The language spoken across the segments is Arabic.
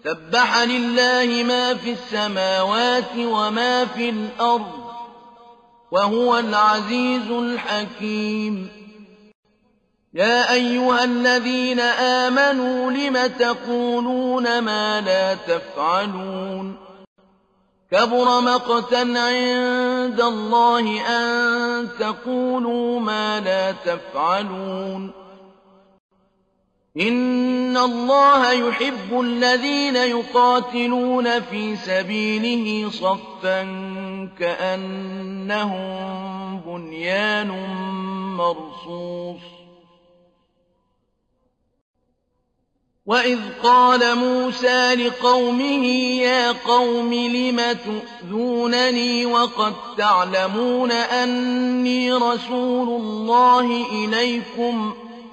سبح لله ما في السماوات وما في الأرض وهو العزيز الحكيم يا أيها الذين آمنوا لم تقولون ما لا تفعلون كبر مقتا عند الله أن تقولوا ما لا تفعلون إن الله يحب الذين يقاتلون في سبيله صفا كأنهم بنيان مرصوص وإذ قال موسى لقومه يا قوم لم تؤذونني وقد تعلمون أني رسول الله إليكم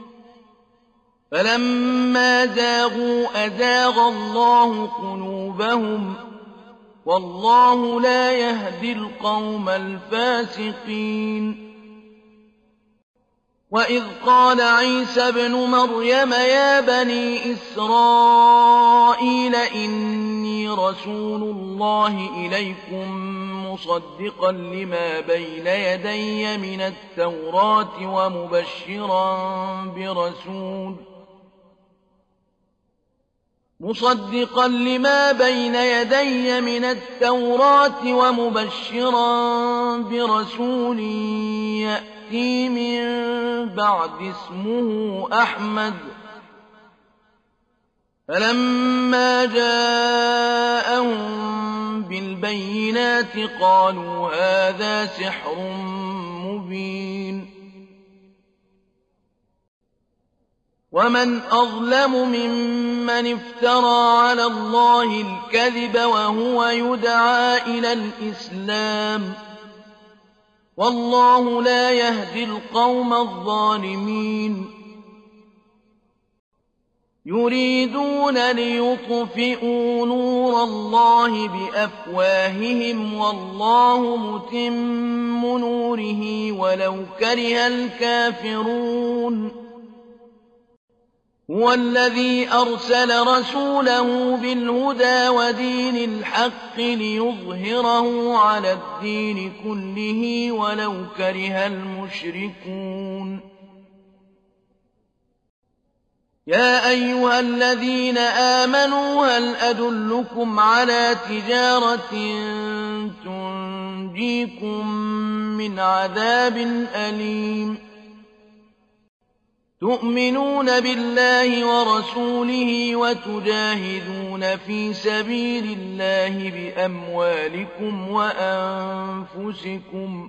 فلما زاغوا أزاغ الله قلوبهم والله لا يهدي القوم الفاسقين وإذ قال عيسى ابن مريم يا بني إسرائيل إني رسول الله إليكم مصدقا لما بين يدي من التوراة ومبشرا برسول يأتي من بعد اسمه أحمد فلما جاءهم بالبينات قالوا هذا سحر مبين ومن أظلم ممن افترى على الله الكذب وهو يدعى إلى الإسلام والله لا يهدي القوم الظالمين يريدون ليطفئوا نور الله بأفواههم والله متم نوره ولو كره الكافرون هو الذي أرسل رسوله بالهدى ودين الحق ليظهره على الدين كله ولو كره المشركون يا أيها الذين آمنوا هل أدلكم على تجارة تنجيكم من عذاب أليم تؤمنون بالله ورسوله وتجاهدون في سبيل الله بأموالكم وأنفسكم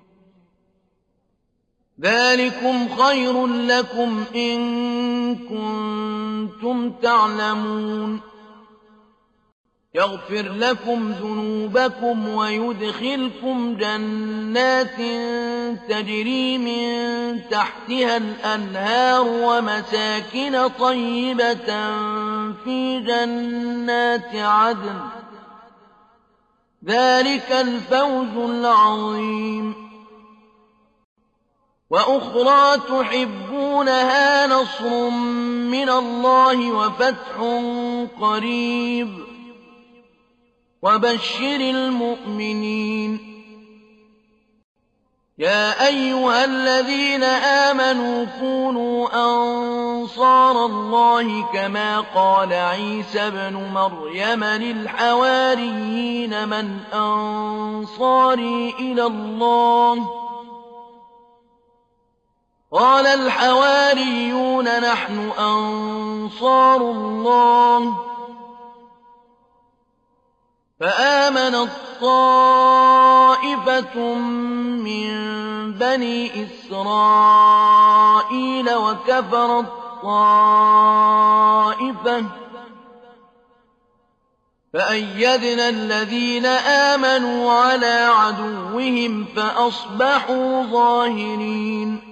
ذلكم خير لكم إن كنتم تعلمون يغفر لكم ذنوبكم ويدخلكم جنات تجري من تحتها الأنهار ومساكن طيبة في جنات عدن ذلك الفوز العظيم وأخرى تحبونها نصر من الله وفتح قريب وبشر المؤمنين يا أيها الذين آمنوا كونوا أنصار الله كما قال عيسى ابن مريم للحواريين من أنصاري إلى الله قال الحواريون نحن أنصار الله فآمنت طائفة من بني إسرائيل وكفرت طائفة فأيدنا الذين آمنوا على عدوهم فأصبحوا ظاهرين